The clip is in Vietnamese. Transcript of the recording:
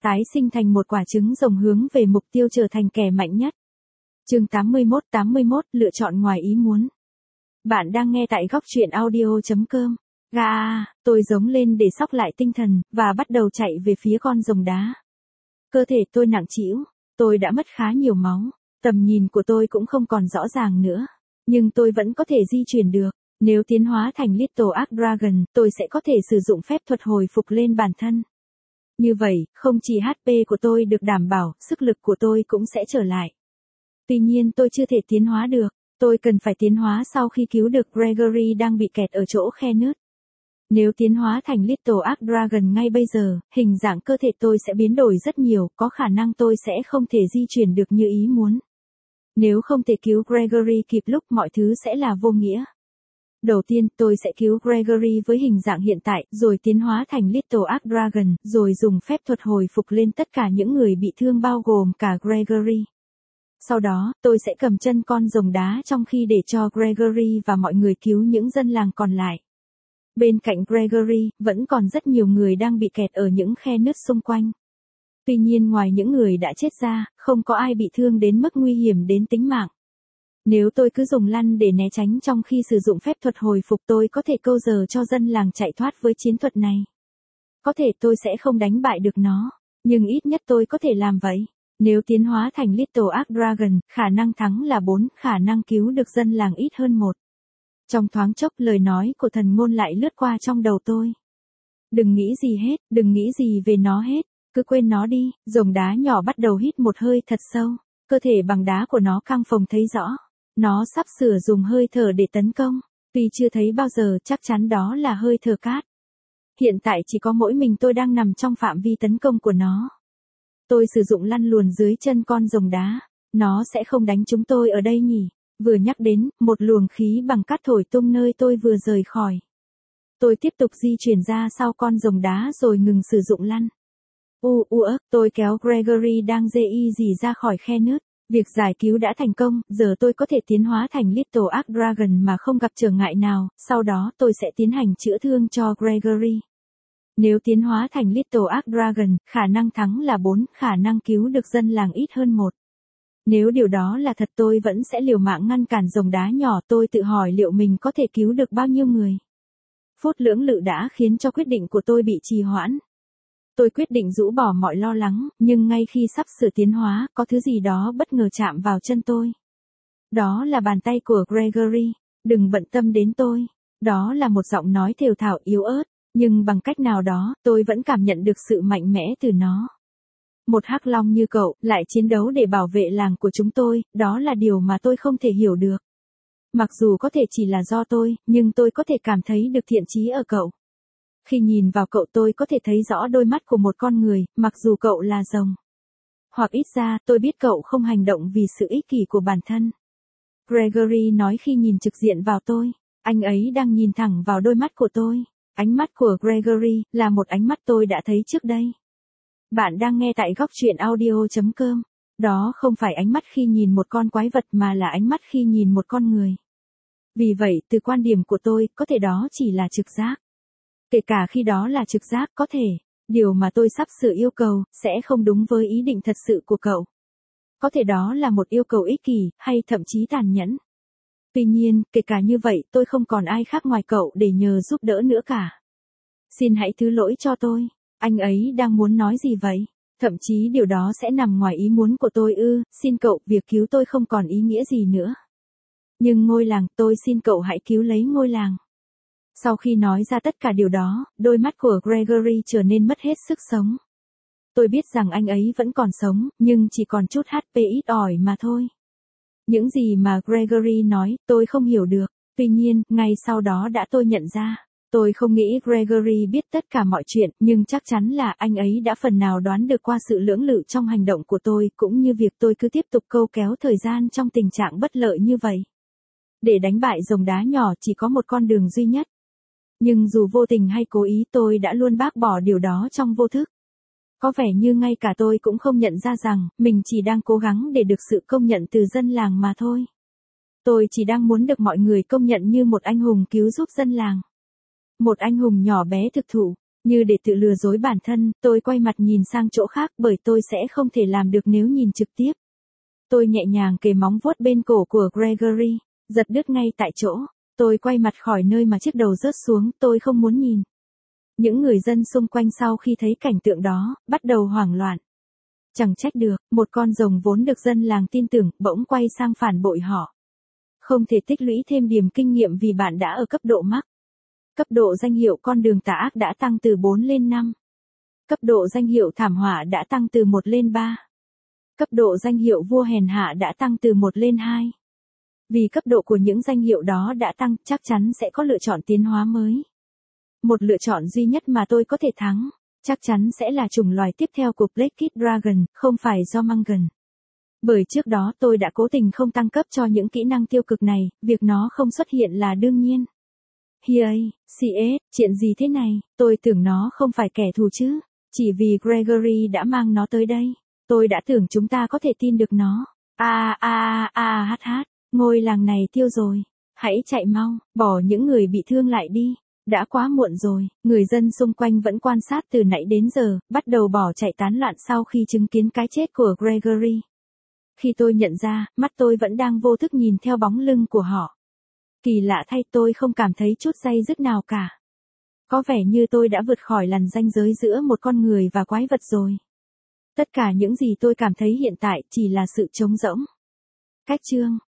Tái sinh thành một quả trứng rồng hướng về mục tiêu trở thành kẻ mạnh nhất. Chương 81, lựa chọn ngoài ý muốn. Bạn đang nghe tại góc truyện audio.com. Tôi giống lên để xóc lại tinh thần, và bắt đầu chạy về phía con rồng đá. Cơ thể tôi nặng trĩu, tôi đã mất khá nhiều máu, tầm nhìn của tôi cũng không còn rõ ràng nữa. Nhưng tôi vẫn có thể di chuyển được. Nếu tiến hóa thành Little Ark Dragon, tôi sẽ có thể sử dụng phép thuật hồi phục lên bản thân. Như vậy, không chỉ HP của tôi được đảm bảo, sức lực của tôi cũng sẽ trở lại. Tuy nhiên tôi chưa thể tiến hóa được, tôi cần phải tiến hóa sau khi cứu được Gregory đang bị kẹt ở chỗ khe nứt. Nếu tiến hóa thành Little Ark Dragon ngay bây giờ, hình dạng cơ thể tôi sẽ biến đổi rất nhiều, có khả năng tôi sẽ không thể di chuyển được như ý muốn. Nếu không thể cứu Gregory kịp lúc, mọi thứ sẽ là vô nghĩa. Đầu tiên, tôi sẽ cứu Gregory với hình dạng hiện tại, rồi tiến hóa thành Little Ark Dragon, rồi dùng phép thuật hồi phục lên tất cả những người bị thương bao gồm cả Gregory. Sau đó, tôi sẽ cầm chân con rồng đá trong khi để cho Gregory và mọi người cứu những dân làng còn lại. Bên cạnh Gregory, vẫn còn rất nhiều người đang bị kẹt ở những khe nứt xung quanh. Tuy nhiên ngoài những người đã chết ra, không có ai bị thương đến mức nguy hiểm đến tính mạng. Nếu tôi cứ dùng lăn để né tránh trong khi sử dụng phép thuật hồi phục, tôi có thể câu giờ cho dân làng chạy thoát với chiến thuật này. Có thể tôi sẽ không đánh bại được nó, nhưng ít nhất tôi có thể làm vậy. Nếu tiến hóa thành Little Ark Dragon, khả năng thắng là 4, khả năng cứu được dân làng ít hơn 1. Trong thoáng chốc, lời nói của thần ngôn lại lướt qua trong đầu tôi. Đừng nghĩ gì hết, đừng nghĩ gì về nó hết, cứ quên nó đi. Rồng đá nhỏ bắt đầu hít một hơi thật sâu, cơ thể bằng đá của nó căng phồng thấy rõ. Nó sắp sửa dùng hơi thở để tấn công, tuy chưa thấy bao giờ, chắc chắn đó là hơi thở cát. Hiện tại chỉ có mỗi mình tôi đang nằm trong phạm vi tấn công của nó. Tôi sử dụng lăn luồn dưới chân con rồng đá, nó sẽ không đánh chúng tôi ở đây nhỉ? Vừa nhắc đến, một luồng khí bằng cát thổi tung nơi tôi vừa rời khỏi. Tôi tiếp tục di chuyển ra sau con rồng đá rồi ngừng sử dụng lăn. Tôi kéo Gregory đang dì ra khỏi khe nứt. Việc giải cứu đã thành công, giờ tôi có thể tiến hóa thành Little Ark Dragon mà không gặp trở ngại nào, sau đó tôi sẽ tiến hành chữa thương cho Gregory. Nếu tiến hóa thành Little Ark Dragon, khả năng thắng là 4, khả năng cứu được dân làng ít hơn 1. Nếu điều đó là thật, tôi vẫn sẽ liều mạng ngăn cản rồng đá nhỏ. Tôi tự hỏi liệu mình có thể cứu được bao nhiêu người. Phút lưỡng lự đã khiến cho quyết định của tôi bị trì hoãn. Tôi quyết định rũ bỏ mọi lo lắng, nhưng ngay khi sắp sửa tiến hóa, có thứ gì đó bất ngờ chạm vào chân tôi. Đó là bàn tay của Gregory. Đừng bận tâm đến tôi. Đó là một giọng nói thều thào yếu ớt, nhưng bằng cách nào đó, tôi vẫn cảm nhận được sự mạnh mẽ từ nó. Một hắc long như cậu, lại chiến đấu để bảo vệ làng của chúng tôi, đó là điều mà tôi không thể hiểu được. Mặc dù có thể chỉ là do tôi, nhưng tôi có thể cảm thấy được thiện chí ở cậu. Khi nhìn vào cậu, tôi có thể thấy rõ đôi mắt của một con người, mặc dù cậu là rồng. Hoặc ít ra, tôi biết cậu không hành động vì sự ích kỷ của bản thân. Gregory nói khi nhìn trực diện vào tôi. Anh ấy đang nhìn thẳng vào đôi mắt của tôi. Ánh mắt của Gregory là một ánh mắt tôi đã thấy trước đây. Bạn đang nghe tại góc truyện audio.com. Đó không phải ánh mắt khi nhìn một con quái vật mà là ánh mắt khi nhìn một con người. Vì vậy, từ quan điểm của tôi, có thể đó chỉ là trực giác. Kể cả khi đó là trực giác, có thể, điều mà tôi sắp sửa yêu cầu, sẽ không đúng với ý định thật sự của cậu. Có thể đó là một yêu cầu ích kỷ, hay thậm chí tàn nhẫn. Tuy nhiên, kể cả như vậy, tôi không còn ai khác ngoài cậu để nhờ giúp đỡ nữa cả. Xin hãy thứ lỗi cho tôi. Anh ấy đang muốn nói gì vậy? Thậm chí điều đó sẽ nằm ngoài ý muốn của tôi ư? Xin cậu, việc cứu tôi không còn ý nghĩa gì nữa. Nhưng ngôi làng, tôi xin cậu hãy cứu lấy ngôi làng. Sau khi nói ra tất cả điều đó, đôi mắt của Gregory trở nên mất hết sức sống. Tôi biết rằng anh ấy vẫn còn sống, nhưng chỉ còn chút HP ít ỏi mà thôi. Những gì mà Gregory nói, tôi không hiểu được. Tuy nhiên, ngay sau đó tôi nhận ra. Tôi không nghĩ Gregory biết tất cả mọi chuyện, nhưng chắc chắn là anh ấy đã phần nào đoán được qua sự lưỡng lự trong hành động của tôi, cũng như việc tôi cứ tiếp tục câu kéo thời gian trong tình trạng bất lợi như vậy. Để đánh bại rồng đá nhỏ chỉ có một con đường duy nhất. Nhưng dù vô tình hay cố ý, tôi đã luôn bác bỏ điều đó trong vô thức. Có vẻ như ngay cả tôi cũng không nhận ra rằng, mình chỉ đang cố gắng để được sự công nhận từ dân làng mà thôi. Tôi chỉ đang muốn được mọi người công nhận như một anh hùng cứu giúp dân làng. Một anh hùng nhỏ bé thực thụ. Như để tự lừa dối bản thân, tôi quay mặt nhìn sang chỗ khác bởi tôi sẽ không thể làm được nếu nhìn trực tiếp. Tôi nhẹ nhàng kề móng vuốt bên cổ của Gregory, giật đứt ngay tại chỗ. Tôi quay mặt khỏi nơi mà chiếc đầu rớt xuống, tôi không muốn nhìn. Những người dân xung quanh sau khi thấy cảnh tượng đó, bắt đầu hoảng loạn. Chẳng trách được, một con rồng vốn được dân làng tin tưởng, bỗng quay sang phản bội họ. Không thể tích lũy thêm điểm kinh nghiệm vì bạn đã ở cấp độ mắc. Cấp độ danh hiệu con đường tà ác đã tăng từ 4 lên 5. Cấp độ danh hiệu thảm họa đã tăng từ 1 lên 3. Cấp độ danh hiệu vua hèn hạ đã tăng từ 1 lên 2. Vì cấp độ của những danh hiệu đó đã tăng, chắc chắn sẽ có lựa chọn tiến hóa mới. Một lựa chọn duy nhất mà tôi có thể thắng, chắc chắn sẽ là chủng loài tiếp theo của Black-kit Dragon, không phải Jormungand. Bởi trước đó tôi đã cố tình không tăng cấp cho những kỹ năng tiêu cực này, việc nó không xuất hiện là đương nhiên. Hiây, CS, chuyện gì thế này, tôi tưởng nó không phải kẻ thù chứ, chỉ vì Gregory đã mang nó tới đây. Tôi đã tưởng chúng ta có thể tin được nó. Hát, ngôi làng này tiêu rồi. Hãy chạy mau, bỏ những người bị thương lại đi. Đã quá muộn rồi, người dân xung quanh vẫn quan sát từ nãy đến giờ, bắt đầu bỏ chạy tán loạn sau khi chứng kiến cái chết của Gregory. Khi tôi nhận ra, mắt tôi vẫn đang vô thức nhìn theo bóng lưng của họ. Kỳ lạ thay, tôi không cảm thấy chút day dứt nào cả. Có vẻ như tôi đã vượt khỏi lằn ranh giới giữa một con người và quái vật rồi. Tất cả những gì tôi cảm thấy hiện tại chỉ là sự trống rỗng. Cách chương